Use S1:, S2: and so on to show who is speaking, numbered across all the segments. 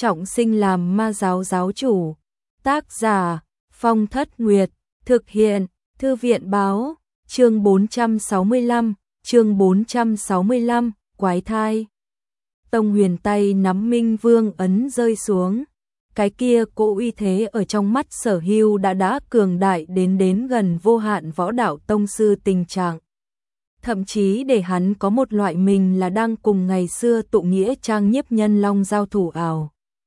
S1: trọng sinh làm ma giáo giáo chủ. Tác giả Phong Thất Nguyệt, thực hiện Thư viện báo, chương 465, quái thai. Tông Huyền tay nắm Minh Vương ấn rơi xuống, cái kia cỗ uy thế ở trong mắt Sở Hưu đã cường đại đến gần vô hạn võ đạo tông sư tình trạng. Thậm chí để hắn có một loại mình là đang cùng ngày xưa tụ nghĩa trang nhiếp nhân long giao thủ ảo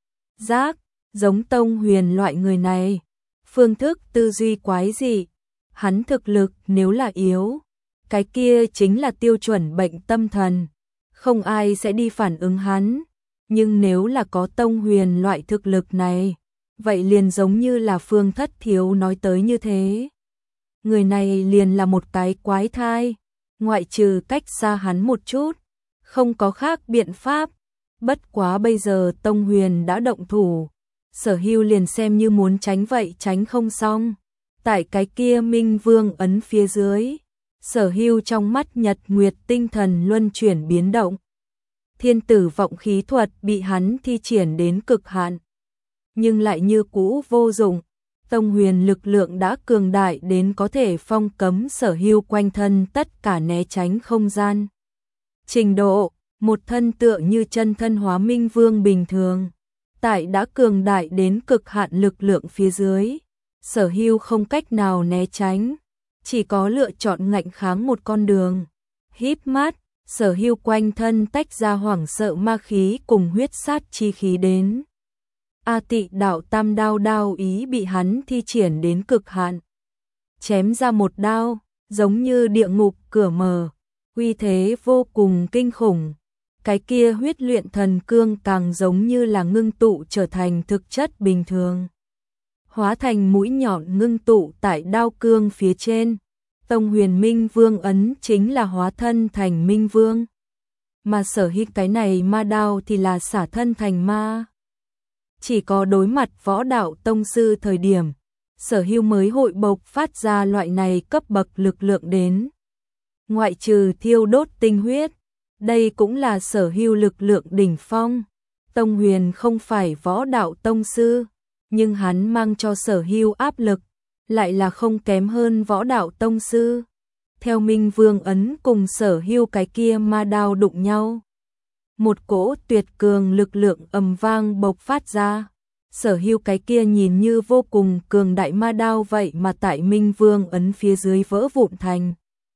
S1: giác, giống Tông Huyền loại người này, phương thức tư duy quái dị, hắn thực lực nếu là yếu, cái kia chính là tiêu chuẩn bệnh tâm thần, không ai sẽ đi phản ứng hắn, nhưng nếu là có Tông Huyền loại thực lực này, vậy liền giống như là Phương Thất Thiếu nói tới như thế. Người này liền là một cái quái thai, ngoại trừ cách xa hắn một chút, không có khác biện pháp. Bất quá bây giờ Tông Huyền đã động thủ, Sở Hưu liền xem như muốn tránh vậy tránh không xong. Tại cái kia Minh Vương ấn phía dưới, Sở Hưu trong mắt nhật nguyệt tinh thần luân chuyển biến động. Thiên tử vọng khí thuật bị hắn thi triển đến cực hạn, nhưng lại như cũ vô dụng. Tông Huyền lực lượng đã cường đại đến có thể phong cấm Sở Hưu quanh thân tất cả né tránh không gian. Trình độ, một thân tựa như chân thân hóa Minh Vương bình thường, tại đã cường đại đến cực hạn lực lượng phía dưới, Sở Hưu không cách nào né tránh, chỉ có lựa chọn ngạnh kháng một con đường. Híp mắt, Sở Hưu quanh thân tách ra hoảng sợ ma khí cùng huyết sát chi khí đến. A Tị đạo tam đao ý bị hắn thi triển đến cực hạn. Chém ra một đao, giống như địa ngục cửa mở, uy thế vô cùng kinh khủng. Cái kia huyết luyện thần cương càng giống như là ngưng tụ trở thành thực chất bình thường. Hóa thành mũi nhọn ngưng tụ tại đao cương phía trên. Tông Huyền Minh Vương ấn chính là hóa thân thành Minh Vương. Mà Sở Hưu cái này ma đao thì là xả thân thành ma. Chỉ có đối mặt võ đạo tông sư thời điểm, Sở Hưu mới hội bộc phát ra loại này cấp bậc lực lượng đến. Ngoại trừ thiêu đốt tinh huyết, đây cũng là Sở Hưu lực lượng đỉnh phong. Tông Huyền không phải võ đạo tông sư, nhưng hắn mang cho Sở Hưu áp lực, lại là không kém hơn võ đạo tông sư. Theo Minh Vương ấn cùng Sở Hưu cái kia ma đao đụng nhau, một cỗ tuyệt cường lực lượng ầm vang bộc phát ra. Sở Hưu cái kia nhìn như vô cùng cường đại ma đao vậy mà tại Minh Vương ấn phía dưới vỡ vụn thành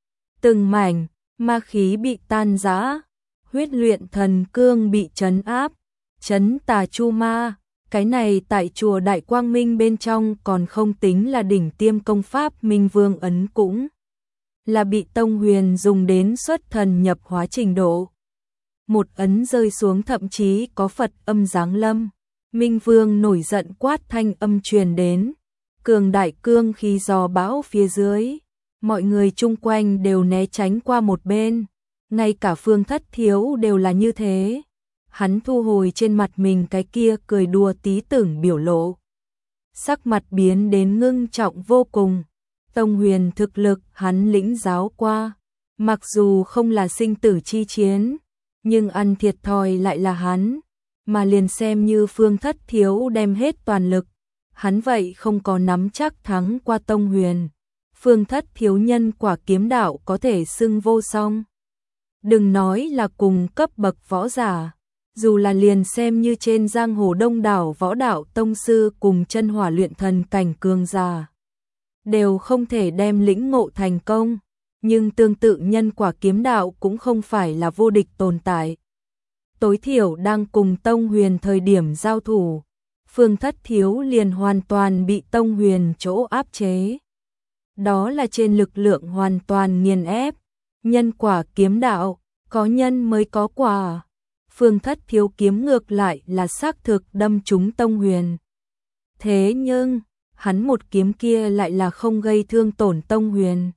S1: từng mảnh, ma khí bị tan rã, huyết luyện thần cương bị trấn áp, trấn tà chu ma. Cái này tại chùa Đại Quang Minh bên trong còn không tính là đỉnh tiêm công pháp. Minh Vương ấn cũng là bị Tông Huyền dùng đến xuất thần nhập hóa trình độ. Một ấn rơi xuống thậm chí có Phật âm giáng lâm. Minh Vương nổi giận quát thanh âm truyền đến, cường đại cương khí gió bão phía dưới, mọi người chung quanh đều né tránh qua một bên, ngay cả Phương Thất Thiếu đều là như thế. Hắn thu hồi trên mặt mình cái kia cười đùa tí tưởng biểu lộ, sắc mặt biến đến ngưng trọng vô cùng. Tông Huyền thực lực hắn lĩnh giáo qua, mặc dù không là sinh tử chi chiến, nhưng ăn thiệt thòi lại là hắn. Mà liền xem như Phương Thất Thiếu đem hết toàn lực, hắn vậy không có nắm chắc thắng qua Tông Huyền. Phương Thất Thiếu nhân quả kiếm đạo có thể xưng vô song. Đừng nói là cùng cấp bậc võ giả, dù là liền xem như trên giang hồ đông đảo võ đạo tông sư cùng chân hỏa luyện thần cảnh cường giả, đều không thể đem lĩnh ngộ thành công, nhưng tương tự nhân quả kiếm đạo cũng không phải là vô địch tồn tại. Tối thiểu đang cùng Tông Huyền thời điểm giao thủ, Phương Thất Thiếu liền hoàn toàn bị Tông Huyền chỗ áp chế. Đó là trên lực lượng hoàn toàn nghiền ép. Nhân quả kiếm đạo, có nhân mới có quả. Phương Thất Thiếu kiếm ngược lại là xác thực đâm trúng Tông Huyền. Thế nhưng, hắn một kiếm kia lại là không gây thương tổn Tông Huyền.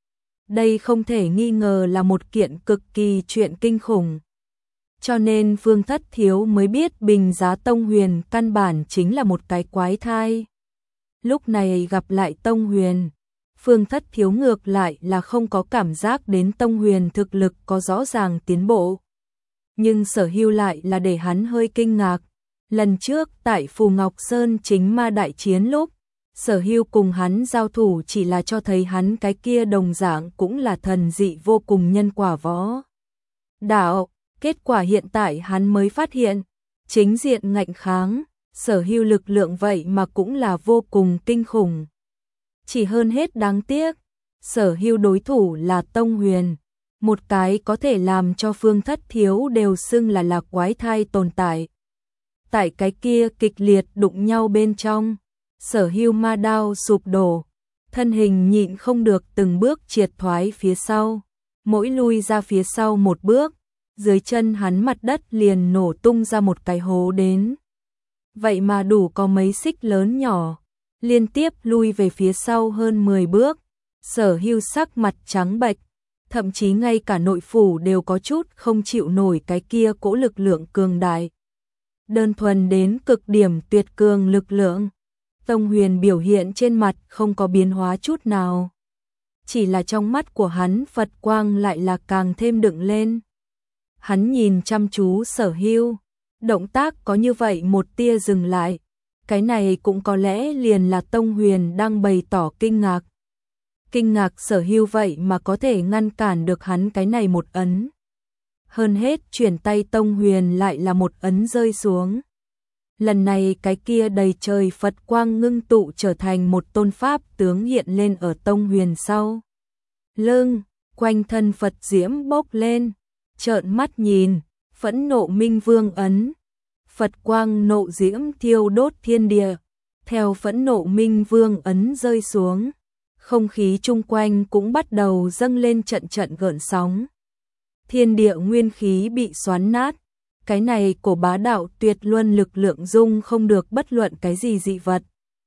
S1: Đây không thể nghi ngờ là một kiện cực kỳ chuyện kinh khủng. Cho nên Phương Thất Thiếu mới biết Bình Giá Tông Huyền căn bản chính là một cái quái thai. Lúc này gặp lại Tông Huyền, Phương Thất Thiếu ngược lại là không có cảm giác đến Tông Huyền thực lực có rõ ràng tiến bộ. Nhưng Sở Hưu lại là để hắn hơi kinh ngạc. Lần trước tại Phù Ngọc Sơn chính ma đại chiến lúc, Sở Hưu cùng hắn giao thủ chỉ là cho thấy hắn cái kia đồng dạng cũng là thần dị vô cùng nhân quả võ đạo. Kết quả hiện tại hắn mới phát hiện, chính diện ngạnh kháng, Sở Hưu lực lượng vậy mà cũng là vô cùng kinh khủng. Chỉ hơn hết đáng tiếc, Sở Hưu đối thủ là Tông Huyền, một cái có thể làm cho Phương Thất Thiếu đều xưng là quái thai tồn tại. Tại cái kia kịch liệt đụng nhau bên trong, Sở Hưu ma đao sụp đổ, thân hình nhịn không được từng bước triệt thoái phía sau, mỗi lui ra phía sau một bước, dưới chân hắn mặt đất liền nổ tung ra một cái hố đến. Vậy mà đủ có mấy xích lớn nhỏ, liên tiếp lui về phía sau hơn 10 bước, Sở Hưu sắc mặt trắng bệch, thậm chí ngay cả nội phủ đều có chút không chịu nổi cái kia cỗ lực lượng cường đại. Đơn thuần đến cực điểm tuyệt cường lực lượng, Tông Huyền biểu hiện trên mặt không có biến hóa chút nào. Chỉ là trong mắt của hắn Phật quang lại là càng thêm đựng lên. Hắn nhìn chăm chú Sở Hưu, động tác có như vậy một tia dừng lại. Cái này cũng có lẽ liền là Tông Huyền đang bày tỏ kinh ngạc. Kinh ngạc Sở Hưu vậy mà có thể ngăn cản được hắn cái này một ấn. Hơn hết chuyển tay Tông Huyền lại là một ấn rơi xuống. Lần này cái kia đầy trời Phật quang ngưng tụ trở thành một tôn pháp tướng hiện lên ở Tông Huyền sau lưng, quanh thân Phật diễm bốc lên, trợn mắt nhìn, phẫn nộ minh vương ấn. Phật quang nộ diễm thiêu đốt thiên địa, theo phẫn nộ minh vương ấn rơi xuống, không khí chung quanh cũng bắt đầu dâng lên trận trận gợn sóng. Thiên địa nguyên khí bị xoắn nát, cái này cổ bá đạo tuyệt luân lực lượng dung không được bất luận cái gì dị vật.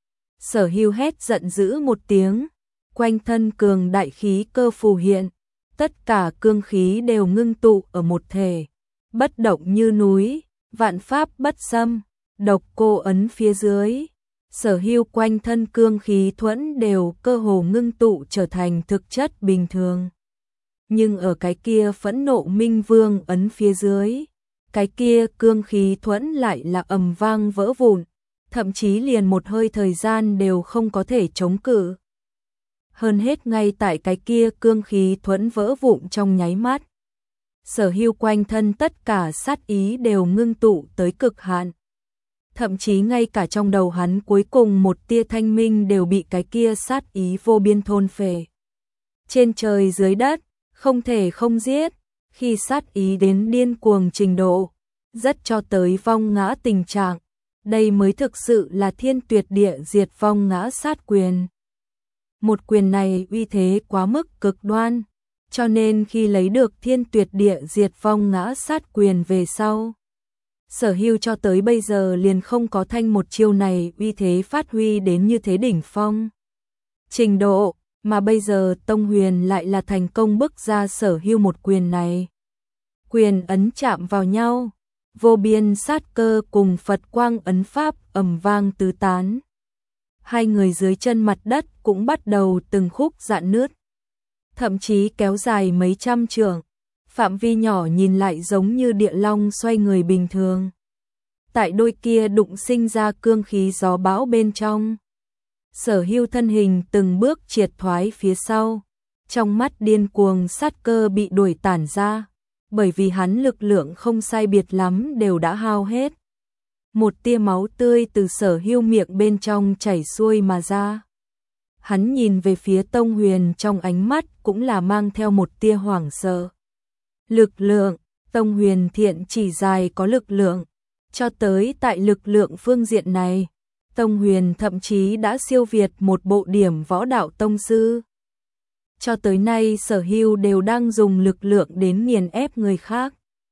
S1: Sở Hưu hét giận dữ một tiếng, quanh thân cường đại khí cơ phù hiện, tất cả cương khí đều ngưng tụ ở một thể, bất động như núi, vạn pháp bất xâm, độc cô ấn phía dưới. Sở Hưu quanh thân cương khí thuẫn đều cơ hồ ngưng tụ trở thành thực chất bình thường. Nhưng ở cái kia phẫn nộ minh vương ấn phía dưới, cái kia cương khí thuẫn lại là ầm vang vỡ vụn, thậm chí liền một hơi thời gian đều không có thể chống cự. Hơn hết ngay tại cái kia cương khí thuẫn vỡ vụn trong nháy mắt, Sở Hưu quanh thân tất cả sát ý đều ngưng tụ tới cực hạn. Thậm chí ngay cả trong đầu hắn cuối cùng một tia thanh minh đều bị cái kia sát ý vô biên thôn phệ. Trên trời dưới đất, không thể không giết, khi sát ý đến điên cuồng trình độ, rất cho tới vong ngã tình trạng, đây mới thực sự là thiên tuyệt địa diệt vong ngã sát quyền. Một quyền này uy thế quá mức cực đoan, cho nên khi lấy được thiên tuyệt địa diệt vong ngã sát quyền về sau, Sở Hưu cho tới bây giờ liền không có thanh một chiêu này uy thế phát huy đến như thế đỉnh phong trình độ, mà bây giờ Tông Huyền lại là thành công bức ra Sở Hưu một quyền này. Quyền ấn chạm vào nhau, vô biên sát cơ cùng Phật quang ấn pháp ầm vang tứ tán. Hai người dưới chân mặt đất cũng bắt đầu từng khúc rạn nứt, thậm chí kéo dài mấy trăm trượng, phạm vi nhỏ nhìn lại giống như địa long xoay người bình thường. Tại đôi kia đụng sinh ra cương khí gió bão bên trong, Sở Hưu thân hình từng bước triệt thoái phía sau, trong mắt điên cuồng sát cơ bị đuổi tản ra, bởi vì hắn lực lượng không sai biệt lắm đều đã hao hết. Một tia máu tươi từ Sở Hưu miệng bên trong chảy xuôi mà ra. Hắn nhìn về phía Tông Huyền trong ánh mắt cũng là mang theo một tia hoảng sợ. Lực lượng, Tông Huyền thiện chỉ dài có lực lượng, cho tới tại lực lượng phương diện này, Tông Huyền thậm chí đã siêu việt một bộ điểm võ đạo tông sư. Cho tới nay Sở Hưu đều đang dùng lực lượng đến nghiền ép người khác,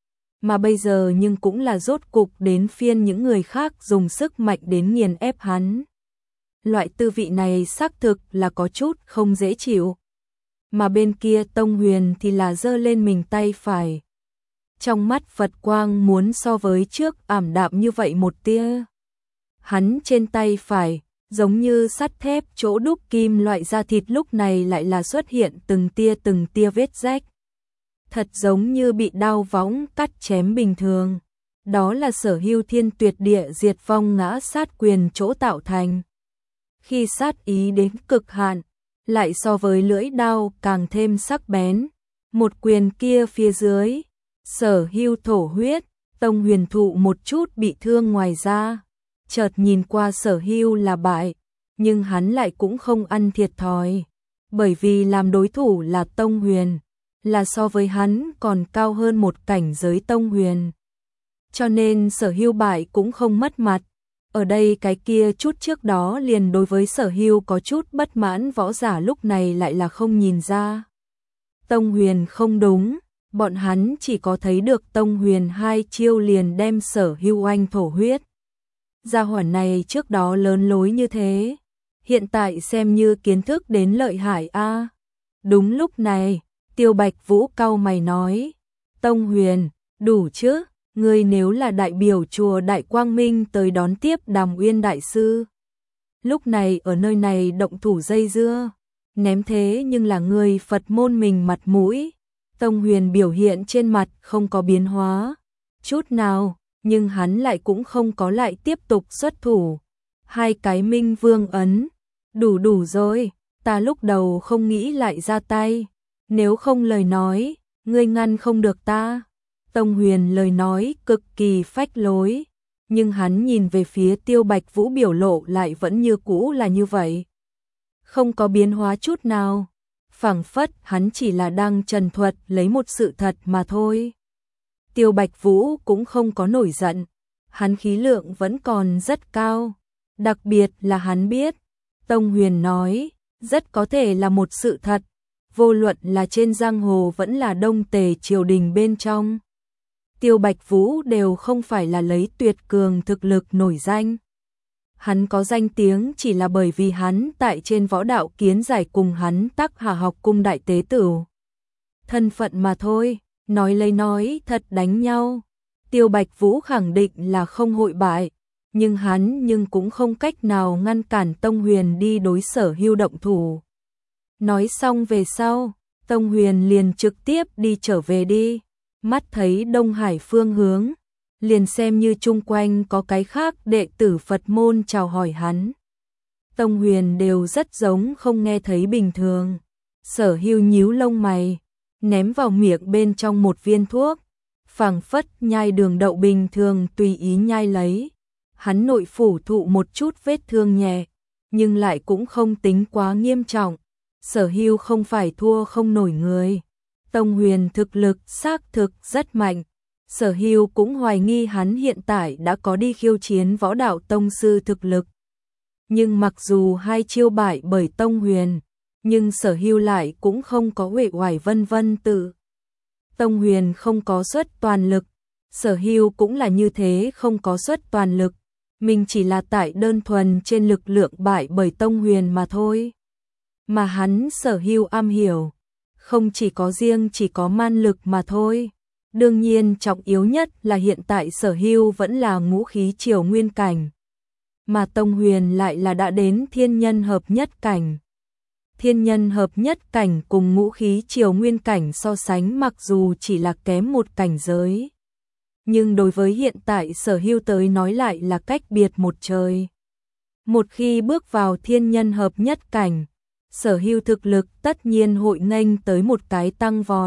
S1: mà bây giờ nhưng cũng là rốt cục đến phiên những người khác dùng sức mạnh đến nghiền ép hắn. Loại tư vị này xác thực là có chút không dễ chịu. Mà bên kia Tông Huyền thì là giơ lên mình tay phải. Trong mắt Phật quang muốn so với trước ảm đạm như vậy một tia. Hắn trên tay phải, giống như sắt thép chỗ đúc kim loại da thịt lúc này lại là xuất hiện từng tia vết rách. Thật giống như bị đao võng cắt chém bình thường. đó là Sở Hưu thiên tuyệt địa diệt vong ngã sát quyền chỗ tạo thành. Khi sát ý đến cực hạn, lại so với lưỡi đao càng thêm sắc bén, một quyền kia phía dưới, Sở Hưu thổ huyết, Tông Huyền thụ một chút bị thương ngoài ra, chợt nhìn qua Sở Hưu là bại, nhưng hắn lại cũng không ăn thiệt thòi, bởi vì làm đối thủ là Tông Huyền, là so với hắn còn cao hơn một cảnh giới Tông Huyền. Cho nên Sở Hưu bại cũng không mất mặt. Ở đây cái kia chút trước đó liền đối với Sở Hưu có chút bất mãn võ giả lúc này lại là không nhìn ra. Tông Huyền không đúng, bọn hắn chỉ có thấy được Tông Huyền hai chiêu liền đem Sở Hưu oanh thổ huyết. Gia hỏa này trước đó lớn lối như thế, hiện tại xem như kiến thức đến lợi hại a. Đúng lúc này, Tiêu Bạch Vũ cau mày nói, Tông Huyền, đủ chứ, ngươi nếu là đại biểu chùa Đại Quang Minh tới đón tiếp Đàm Uyên đại sư. Lúc này ở nơi này động thủ dây dưa, ném thế nhưng là người Phật môn mình mặt mũi. Tông Huyền biểu hiện trên mặt không có biến hóa chút nào, nhưng hắn lại cũng không có lại tiếp tục xuất thủ. Hai cái Minh Vương ấn, đủ rồi, ta lúc đầu không nghĩ lại ra tay, nếu không lời nói, ngươi ngăn không được ta. Tông Huyền lời nói cực kỳ phách lối, nhưng hắn nhìn về phía Tiêu Bạch Vũ biểu lộ lại vẫn như cũ là như vậy. Không có biến hóa chút nào, phảng phất hắn chỉ là đang trần thuật lấy một sự thật mà thôi. Tiêu Bạch Vũ cũng không có nổi giận, hắn khí lượng vẫn còn rất cao, đặc biệt là hắn biết, Tông Huyền nói, rất có thể là một sự thật, vô luận là trên giang hồ vẫn là Đông Tề triều đình bên trong. Tiêu Bạch Vũ đều không phải là lấy tuyệt cường thực lực nổi danh. Hắn có danh tiếng chỉ là bởi vì hắn tại trên võ đạo kiến giải cùng hắn Tắc Hà học cung đại tế tử. Thân phận mà thôi, nói lấy nói thật đánh nhau. Tiêu Bạch Vũ khẳng định là không hội bại, nhưng hắn cũng không cách nào ngăn cản Tông Huyền đi đối Sở Hưu động thủ. Nói xong về sau, Tông Huyền liền trực tiếp đi trở về đi. Mắt thấy Đông Hải phương hướng, liền xem như chung quanh có cái khác đệ tử Phật môn chào hỏi hắn. Tông Huyền đều rất giống không nghe thấy bình thường. Sở Hưu nhíu lông mày, ném vào miệng bên trong một viên thuốc, phảng phất nhai đường đậu bình thường tùy ý nhai lấy. Hắn nội phủ thụ một chút vết thương nhẹ, nhưng lại cũng không tính quá nghiêm trọng. Sở Hưu không phải thua không nổi người. Tông Huyền thực lực xác thực rất mạnh. Sở Hưu cũng hoài nghi hắn hiện tại đã có đi khiêu chiến võ đạo tông sư thực lực. Nhưng mặc dù hai chiêu bại bởi Tông Huyền, nhưng Sở Hưu lại cũng không có uể oải vân vân tự. Tông Huyền không có xuất toàn lực, Sở Hưu cũng là như thế không có xuất toàn lực. Mình chỉ là tại đơn thuần trên lực lượng bại bởi Tông Huyền mà thôi. Mà hắn Sở Hưu am hiểu, không chỉ có riêng chỉ có man lực mà thôi. Đương nhiên trọng yếu nhất là hiện tại Sở Hưu vẫn là ngũ khí triều nguyên cảnh. Mà Tông Huyền lại là đã đến thiên nhân hợp nhất cảnh. Thiên nhân hợp nhất cảnh cùng ngũ khí triều nguyên cảnh so sánh mặc dù chỉ là kém một cảnh giới. Nhưng đối với hiện tại Sở Hưu tới nói lại là cách biệt một trời. Một khi bước vào thiên nhân hợp nhất cảnh, Sở Hưu thực lực tất nhiên hội nghênh tới một cái tăng vọt.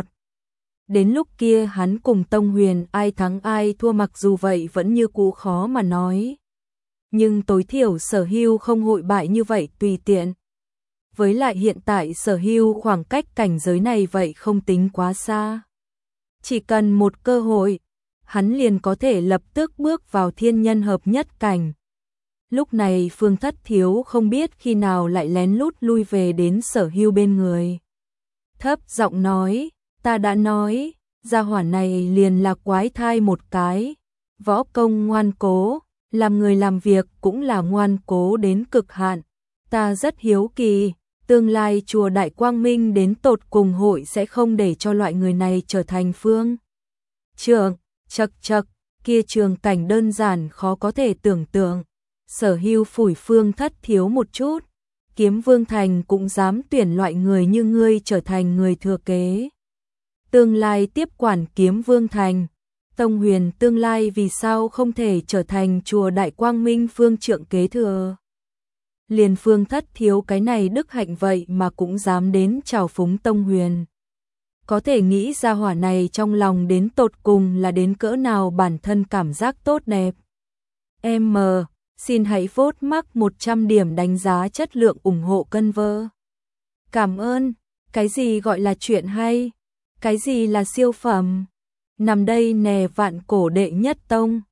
S1: Đến lúc kia hắn cùng Tông Huyền ai thắng ai thua mặc dù vậy vẫn như cũ khó mà nói. Nhưng tối thiểu Sở Hưu không hội bại như vậy tùy tiện. Với lại hiện tại Sở Hưu khoảng cách cảnh giới này vậy không tính quá xa. Chỉ cần một cơ hội, hắn liền có thể lập tức bước vào thiên nhân hợp nhất cảnh. Lúc này Phương Thất Thiếu không biết khi nào lại lén lút lui về đến Sở Hưu bên người. Thấp giọng nói, ta đã nói, gia hỏa này liền là quái thai một cái. Võ công ngoan cố, làm người làm việc cũng là ngoan cố đến cực hạn. Ta rất hiếu kỳ, tương lai chùa Đại Quang Minh đến tột cùng hội sẽ không để cho loại người này trở thành phương trưởng. Chậc, kia trường cảnh đơn giản khó có thể tưởng tượng. Sở Hưu phủi Phương Thất Thiếu một chút. Kiếm Vương Thành cũng dám tuyển loại người như ngươi trở thành người thừa kế. Tương lai tiếp quản Kiếm Vương Thành. Tông Huyền tương lai vì sao không thể trở thành chùa Đại Quang Minh Phương Trượng kế thừa. Liền Phương Thất thiếu cái này đức hạnh vậy mà cũng dám đến chào phúng Tông Huyền. Có thể nghĩ ra hỏa này trong lòng đến tột cùng là đến cỡ nào bản thân cảm giác tốt đẹp. Em xin hãy vote mắc 100 điểm đánh giá chất lượng ủng hộ cân vơ. Cảm ơn, cái gì gọi là chuyện hay, cái gì là siêu phẩm. Nằm đây nè vạn cổ đệ nhất tông.